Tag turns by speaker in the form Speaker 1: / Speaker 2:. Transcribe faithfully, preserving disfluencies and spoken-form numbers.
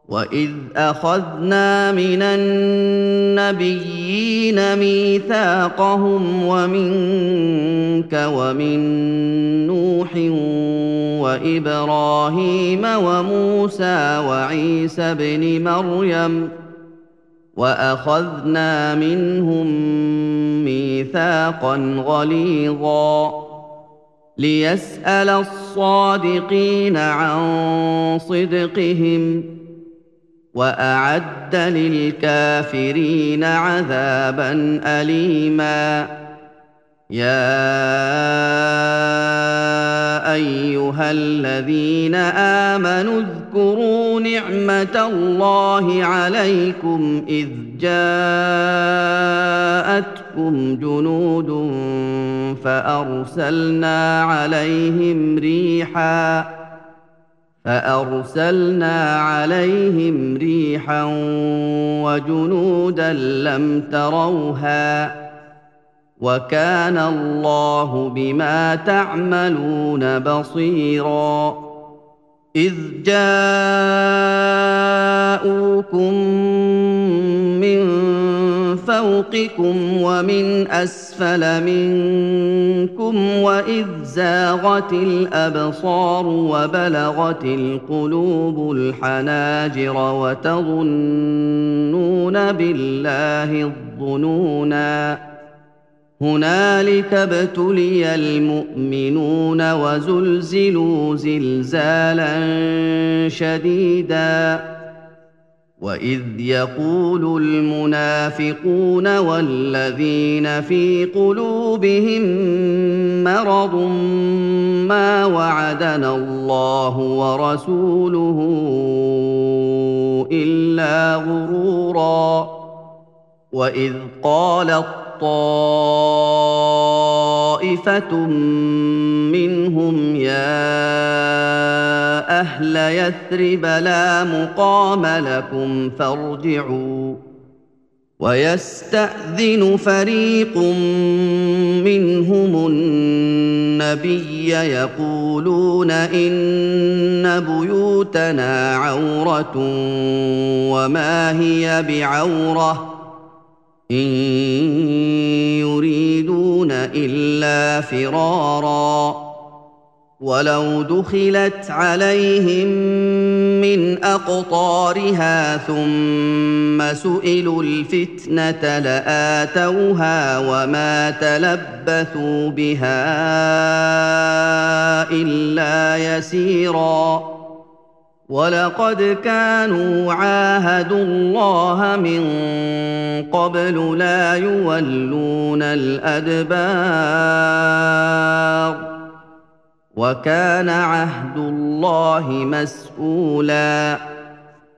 Speaker 1: وَإِذْ أَخَذْنَا مِنَ النَّبِيِّينَ مِيثَاقَهُمْ وَمِنكَ وَمِن نُّوحٍ وَإِبْرَاهِيمَ وَمُوسَىٰ وَعِيسَى ابْنِ مَرْيَمَ وَأَخَذْنَا مِنْهُم مِّيثَاقًا غَلِيظًا لِّيَسْأَلَ الصَّادِقِينَ عَن صِدْقِهِمْ ۚ وَأَعَدَّ لِلْكَافِرِينَ عَذَابًا أَلِيمًا يَا أَيُّهَا الَّذِينَ آمَنُوا اذْكُرُوا نِعْمَةَ اللَّهِ عَلَيْكُمْ إِذْ جَاءَتْكُمْ جُنُودٌ فَأَرْسَلْنَا عَلَيْهِمْ رِيحًا فَأَرْسَلْنَا عَلَيْهِمْ رِيحًا وَجُنُودًا لَّمْ تَرَوْهَا ۚ وَكَانَ اللَّهُ بِمَا تَعْمَلُونَ بَصِيرًا إِذْ جَاءُوكُم مِّن فَوْقِكُمْ وَمِنْ أَسْفَلَ مِنكُمْ وَإِذْ زَاغَتِ الْأَبْصَارُ وَبَلَغَتِ الْقُلُوبُ الْحَنَاجِرَ وَتَظُنُّونَ بِاللَّهِ الظُّنُونَا هُنَالِكَ ابْتُلِيَ الْمُؤْمِنُونَ وَزُلْزِلُوا زِلْزَالًا شَدِيدًا وَإِذْ يَقُولُ الْمُنَافِقُونَ وَالَّذِينَ فِي قُلُوبِهِم مَّرَضٌ مَّا وَعَدَنَا اللَّهُ وَرَسُولُهُ إِلَّا غُرُورًا وَإِذْ قَالَت طَّائِفَةٌ مِّنْهُمْ يَا أَهْلَ يَثْرِبَ لَا مُقَامَ لَكُمْ فَارْجِعُوا وَيَسْتَأْذِنُ فَرِيقٌ مِّنْهُمُ النَّبِيَّ يَقُولُونَ إِنَّ بُيُوتَنَا عَوْرَةٌ وَمَا هِيَ بِعَوْرَةٍ إِن يُرِيدُونَ إِلَّا فِرَارًا وَلَوْ دُخِلَتْ عَلَيْهِم مِّنْ أَقْطَارِهَا ثُمَّ سُئِلُوا الْفِتْنَةَ لَآتَوْهَا وَمَا تَلَبَّثُوا بِهَا إِلَّا يَسِيرًا وَلَقَدْ كَانُوا عَاهَدُوا اللَّهَ مِن قَبْلُ لَا يُوَلُّونَ الْأَدْبَارَ وَكَانَ عَهْدُ اللَّهِ مَسْئُولًا